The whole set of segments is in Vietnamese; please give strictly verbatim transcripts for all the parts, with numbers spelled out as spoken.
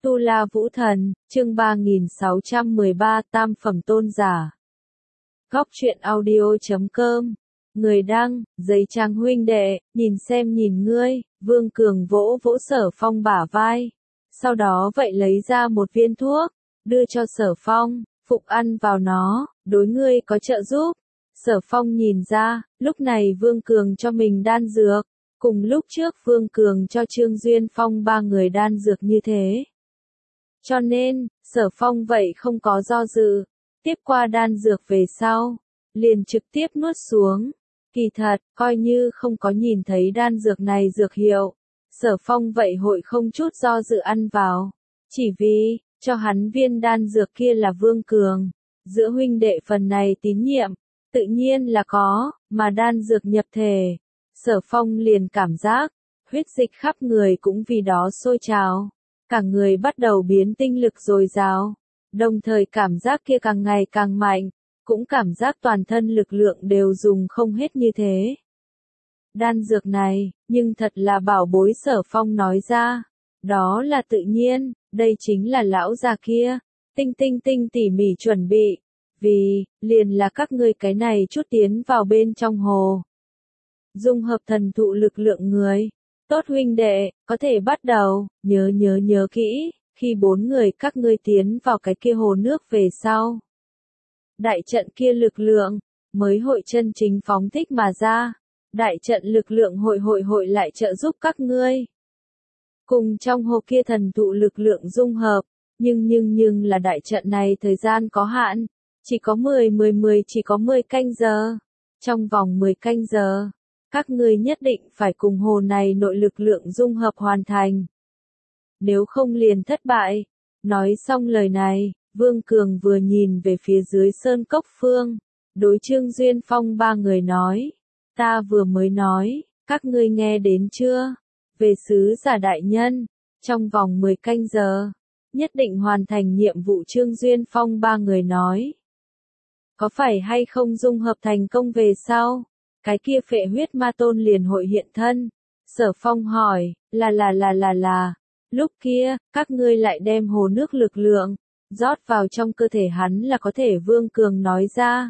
Tu La Vũ Thần, chương ba nghìn sáu trăm mười ba Tam Phẩm Tôn Giả. Góc truyện audio chấm com. Người đăng, giấy trang huynh đệ, nhìn xem nhìn ngươi, Vương Cường vỗ vỗ Sở Phong bả vai. Sau đó vậy lấy ra một viên thuốc, đưa cho Sở Phong, phục ăn vào nó, đối ngươi có trợ giúp. Sở Phong nhìn ra, lúc này Vương Cường cho mình đan dược, cùng lúc trước Vương Cường cho Trương Duyên Phong ba người đan dược như thế. Cho nên, Sở Phong vậy không có do dự, tiếp qua đan dược về sau, liền trực tiếp nuốt xuống. Kỳ thật, coi như không có nhìn thấy đan dược này dược hiệu, Sở Phong vậy hội không chút do dự ăn vào. Chỉ vì, cho hắn viên đan dược kia là Vương Cường, giữa huynh đệ phần này tín nhiệm, tự nhiên là có, mà đan dược nhập thể. Sở Phong liền cảm giác, huyết dịch khắp người cũng vì đó sôi trào. Cả người bắt đầu biến tinh lực dồi dào, đồng thời cảm giác kia càng ngày càng mạnh, cũng cảm giác toàn thân lực lượng đều dùng không hết như thế. Đan dược này, nhưng thật là bảo bối. Sở Phong nói ra, đó là tự nhiên, đây chính là lão già kia, tinh tinh tinh tỉ mỉ chuẩn bị, vì, liền là các ngươi cái này chút tiến vào bên trong hồ. Dung hợp thần thụ lực lượng người. Tốt huynh đệ, có thể bắt đầu, nhớ nhớ nhớ kỹ, khi bốn người các ngươi tiến vào cái kia hồ nước về sau. Đại trận kia lực lượng, mới hội chân chính phóng thích mà ra, đại trận lực lượng hội hội hội lại trợ giúp các ngươi. Cùng trong hồ kia thần thụ lực lượng dung hợp, nhưng nhưng nhưng là đại trận này thời gian có hạn, chỉ có mười mười mười chỉ có mười canh giờ, trong vòng mười canh giờ. Các ngươi nhất định phải cùng hồ này nội lực lượng dung hợp hoàn thành. Nếu không liền thất bại. Nói xong lời này, Vương Cường vừa nhìn về phía dưới sơn cốc phương. Đối Trương Duyên Phong ba người nói. Ta vừa mới nói, các ngươi nghe đến chưa? Về sứ giả đại nhân, trong vòng mười canh giờ, nhất định hoàn thành nhiệm vụ. Trương Duyên Phong ba người nói. Có phải hay không dung hợp thành công về sau? Cái kia phệ huyết ma tôn liền hội hiện thân. Sở Phong hỏi, là là là là là, lúc kia, các ngươi lại đem hồ nước lực lượng, rót vào trong cơ thể hắn là có thể. Vương Cường nói ra.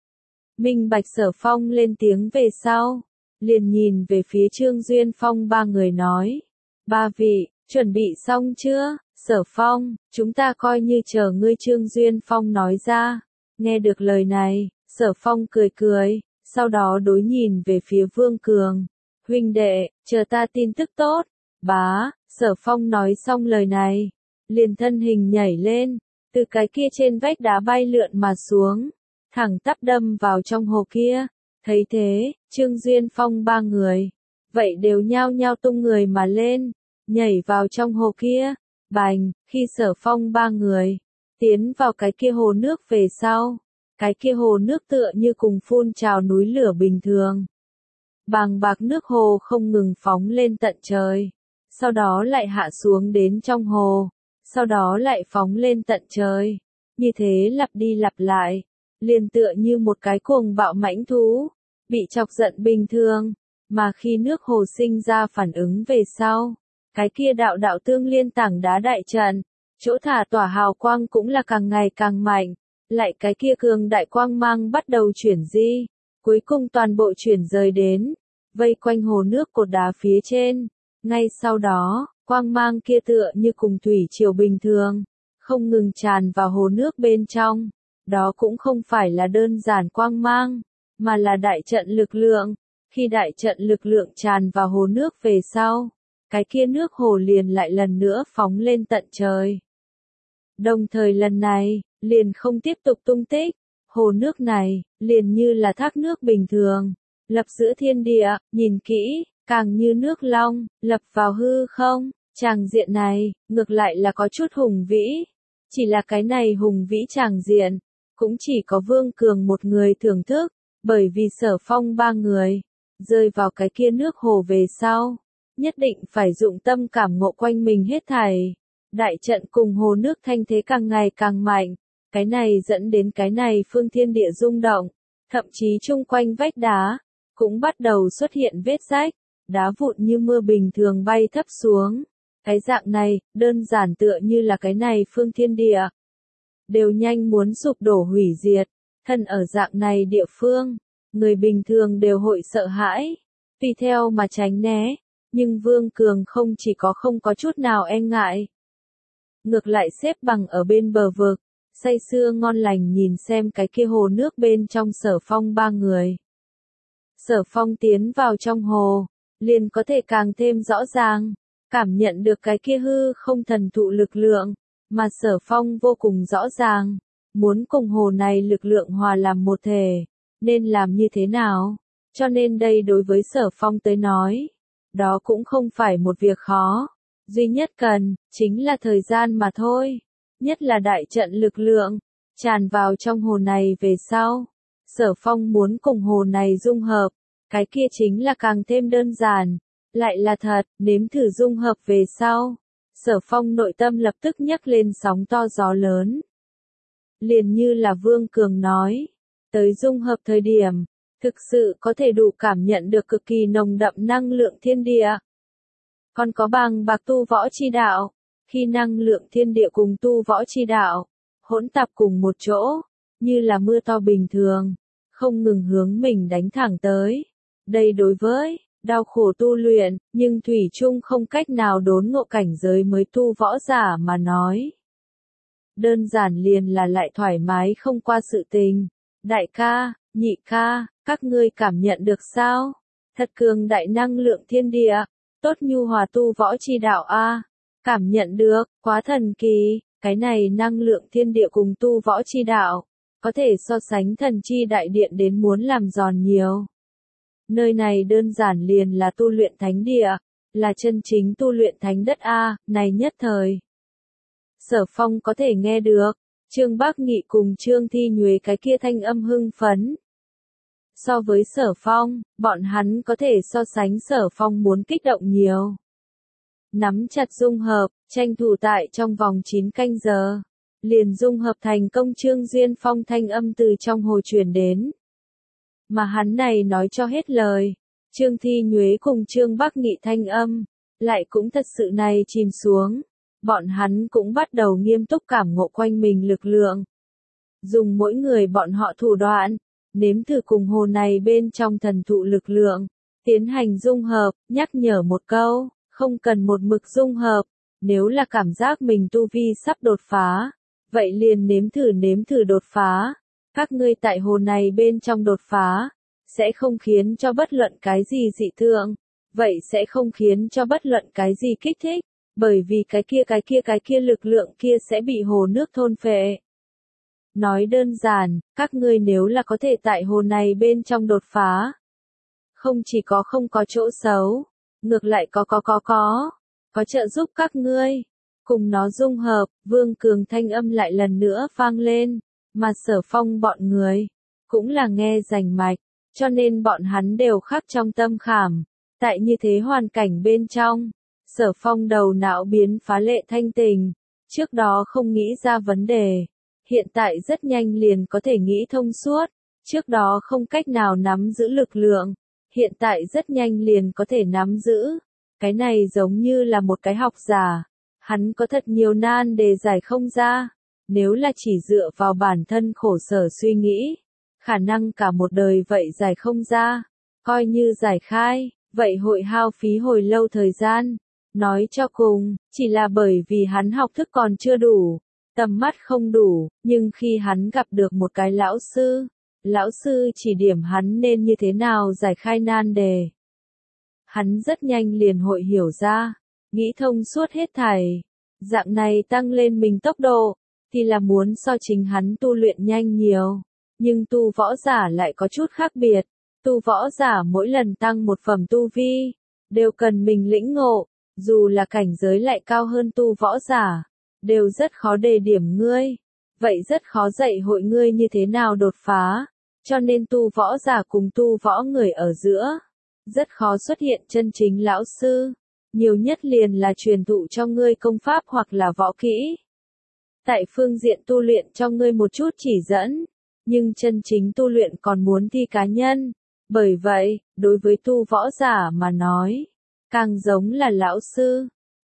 Minh bạch. Sở Phong lên tiếng về sau, liền nhìn về phía Trương Duyên Phong ba người nói. Ba vị, chuẩn bị xong chưa? Sở Phong, chúng ta coi như chờ ngươi. Trương Duyên Phong nói ra. Nghe được lời này, Sở Phong cười cười. Sau đó đối nhìn về phía Vương Cường. Huynh đệ, chờ ta tin tức tốt. Bá, Sở Phong nói xong lời này. Liền thân hình nhảy lên. Từ cái kia trên vách đá bay lượn mà xuống. Thẳng tắp đâm vào trong hồ kia. Thấy thế, Trương Duyên Phong ba người. Vậy đều nhao nhao tung người mà lên. Nhảy vào trong hồ kia. Bành, khi Sở Phong ba người. Tiến vào cái kia hồ nước về sau. Cái kia hồ nước tựa như cùng phun trào núi lửa bình thường. Bàng bạc nước hồ không ngừng phóng lên tận trời. Sau đó lại hạ xuống đến trong hồ. Sau đó lại phóng lên tận trời. Như thế lặp đi lặp lại. Liền tựa như một cái cuồng bạo mãnh thú. Bị chọc giận bình thường. Mà khi nước hồ sinh ra phản ứng về sau. Cái kia đạo đạo tương liên tảng đá đại trận. Chỗ thả tỏa hào quang cũng là càng ngày càng mạnh. Lại cái kia cường đại quang mang bắt đầu chuyển di, cuối cùng toàn bộ chuyển rời đến, vây quanh hồ nước cột đá phía trên. Ngay sau đó, quang mang kia tựa như cùng thủy triều bình thường, không ngừng tràn vào hồ nước bên trong. Đó cũng không phải là đơn giản quang mang, mà là đại trận lực lượng. Khi đại trận lực lượng tràn vào hồ nước về sau, cái kia nước hồ liền lại lần nữa phóng lên tận trời. Đồng thời lần này, liền không tiếp tục tung tích, hồ nước này, liền như là thác nước bình thường, lập giữa thiên địa, nhìn kỹ, càng như nước long, lập vào hư không. Tràng diện này, ngược lại là có chút hùng vĩ, chỉ là cái này hùng vĩ tràng diện, cũng chỉ có Vương Cường một người thưởng thức, bởi vì Sở Phong ba người, rơi vào cái kia nước hồ về sau, nhất định phải dụng tâm cảm ngộ quanh mình hết thảy. Đại trận cùng hồ nước thanh thế càng ngày càng mạnh, cái này dẫn đến cái này phương thiên địa rung động, thậm chí chung quanh vách đá, cũng bắt đầu xuất hiện vết rách, đá vụn như mưa bình thường bay thấp xuống, Cái dạng này, đơn giản tựa như là cái này phương thiên địa. Đều nhanh muốn sụp đổ hủy diệt, thân ở dạng này địa phương, người bình thường đều hội sợ hãi, tùy theo mà tránh né, nhưng Vương Cường không chỉ có không có chút nào e ngại. Ngược lại xếp bằng ở bên bờ vực, say sưa ngon lành nhìn xem cái kia hồ nước bên trong Sở Phong ba người. Sở Phong tiến vào trong hồ, liền có thể càng thêm rõ ràng, cảm nhận được cái kia hư không thần thụ lực lượng, mà Sở Phong vô cùng rõ ràng, muốn cùng hồ này lực lượng hòa làm một thể, nên làm như thế nào, cho nên đây đối với Sở Phong tới nói, đó cũng không phải một việc khó, duy nhất cần, chính là thời gian mà thôi, nhất là đại trận lực lượng, tràn vào trong hồ này về sau. Sở Phong muốn cùng hồ này dung hợp, cái kia chính là càng thêm đơn giản, lại là thật, nếm thử dung hợp về sau. Sở Phong nội tâm lập tức nhấc lên sóng to gió lớn. Liền như là Vương Cường nói, tới dung hợp thời điểm, thực sự có thể đủ cảm nhận được cực kỳ nồng đậm năng lượng thiên địa. Còn có bằng bạc tu võ chi đạo, khi năng lượng thiên địa cùng tu võ chi đạo, hỗn tạp cùng một chỗ, như là mưa to bình thường, không ngừng hướng mình đánh thẳng tới. Đây đối với đau khổ tu luyện, nhưng thủy chung không cách nào đốn ngộ cảnh giới mới tu võ giả mà nói. Đơn giản liền là lại thoải mái không qua sự tình. Đại ca, nhị ca, các ngươi cảm nhận được sao? Thật cường đại năng lượng thiên địa, tốt nhu hòa tu võ chi đạo a. Cảm nhận được, quá thần kỳ, cái này năng lượng thiên địa cùng tu võ chi đạo, có thể so sánh thần chi đại điện đến muốn làm giòn nhiều. Nơi này đơn giản liền là tu luyện thánh địa, là chân chính tu luyện thánh đất A, này nhất thời. Sở Phong có thể nghe được, Trương Bác Nghị cùng Trương Thi Nhuế cái kia thanh âm hưng phấn. So với Sở Phong, bọn hắn có thể so sánh Sở Phong muốn kích động nhiều. Nắm chặt dung hợp, tranh thủ tại trong vòng chín canh giờ. Liền dung hợp thành công Trương Duyên Phong thanh âm từ trong hồ truyền đến. Mà hắn này nói cho hết lời, Trương Thi Nhuế cùng Trương Bác Nghị thanh âm, lại cũng thật sự này chìm xuống. Bọn hắn cũng bắt đầu nghiêm túc cảm ngộ quanh mình lực lượng. Dùng mỗi người bọn họ thủ đoạn, nếm thử cùng hồ này bên trong thần thụ lực lượng, tiến hành dung hợp, nhắc nhở một câu, không cần một mực dung hợp, nếu là cảm giác mình tu vi sắp đột phá, vậy liền nếm thử nếm thử đột phá. Các ngươi tại hồ này bên trong đột phá, sẽ không khiến cho bất luận cái gì dị thường, vậy sẽ không khiến cho bất luận cái gì kích thích, bởi vì cái kia cái kia cái kia lực lượng kia sẽ bị hồ nước thôn phệ. Nói đơn giản, các ngươi nếu là có thể tại hồ này bên trong đột phá, không chỉ có không có chỗ xấu, ngược lại có có có có, có trợ giúp các ngươi, cùng nó dung hợp, Vương Cường thanh âm lại lần nữa vang lên. Mà Sở Phong bọn người, cũng là nghe rành mạch, cho nên bọn hắn đều khắc trong tâm khảm. Tại như thế hoàn cảnh bên trong, Sở Phong đầu não biến phá lệ thanh tình, trước đó không nghĩ ra vấn đề, hiện tại rất nhanh liền có thể nghĩ thông suốt, trước đó không cách nào nắm giữ lực lượng, hiện tại rất nhanh liền có thể nắm giữ. Cái này giống như là một cái học giả, hắn có thật nhiều nan đề giải không ra. Nếu là chỉ dựa vào bản thân khổ sở suy nghĩ, khả năng cả một đời vậy giải không ra, coi như giải khai, vậy hội hao phí hồi lâu thời gian. Nói cho cùng, chỉ là bởi vì hắn học thức còn chưa đủ, tầm mắt không đủ, nhưng khi hắn gặp được một cái lão sư, lão sư chỉ điểm hắn nên như thế nào giải khai nan đề. Hắn rất nhanh liền hội hiểu ra, nghĩ thông suốt hết thảy, dạng này tăng lên mình tốc độ, thì là muốn so chính hắn tu luyện nhanh nhiều, nhưng tu võ giả lại có chút khác biệt, tu võ giả mỗi lần tăng một phẩm tu vi, đều cần mình lĩnh ngộ, dù là cảnh giới lại cao hơn tu võ giả, đều rất khó đề điểm ngươi, vậy rất khó dạy hội ngươi như thế nào đột phá, cho nên tu võ giả cùng tu võ người ở giữa, rất khó xuất hiện chân chính lão sư, nhiều nhất liền là truyền thụ cho ngươi công pháp hoặc là võ kỹ. Tại phương diện tu luyện cho ngươi một chút chỉ dẫn, nhưng chân chính tu luyện còn muốn thi cá nhân. Bởi vậy, đối với tu võ giả mà nói, càng giống là lão sư,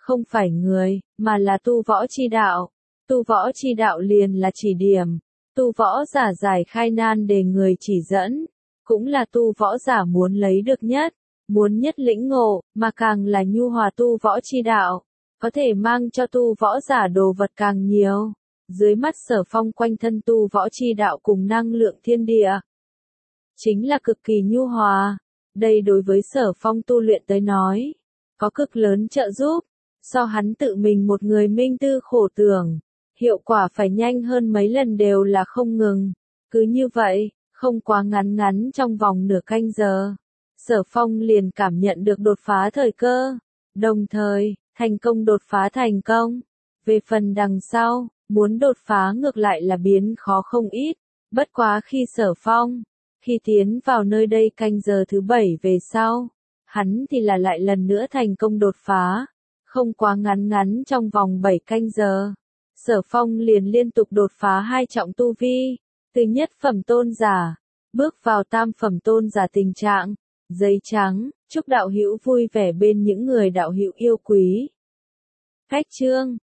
không phải người, mà là tu võ chi đạo. Tu võ chi đạo liền là chỉ điểm, tu võ giả giải khai nan đề người chỉ dẫn, cũng là tu võ giả muốn lấy được nhất, muốn nhất lĩnh ngộ, mà càng là nhu hòa tu võ chi đạo, có thể mang cho tu võ giả đồ vật càng nhiều. Dưới mắt Sở Phong quanh thân tu võ chi đạo cùng năng lượng thiên địa, chính là cực kỳ nhu hòa. Đây đối với Sở Phong tu luyện tới nói, có cực lớn trợ giúp, so hắn tự mình một người minh tư khổ tưởng, hiệu quả phải nhanh hơn mấy lần đều là không ngừng. Cứ như vậy, không quá ngắn ngắn trong vòng nửa canh giờ, Sở Phong liền cảm nhận được đột phá thời cơ, đồng thời, thành công đột phá thành công. Về phần đằng sau, muốn đột phá ngược lại là biến khó không ít, bất quá khi Sở Phong, khi tiến vào nơi đây canh giờ thứ bảy về sau, hắn thì là lại lần nữa thành công đột phá, không quá ngắn ngắn trong vòng bảy canh giờ. Sở Phong liền liên tục đột phá hai trọng tu vi, từ nhất phẩm tôn giả, bước vào tam phẩm tôn giả tình trạng. Giấy trắng, chúc đạo hữu vui vẻ bên những người đạo hữu yêu quý. Cách chương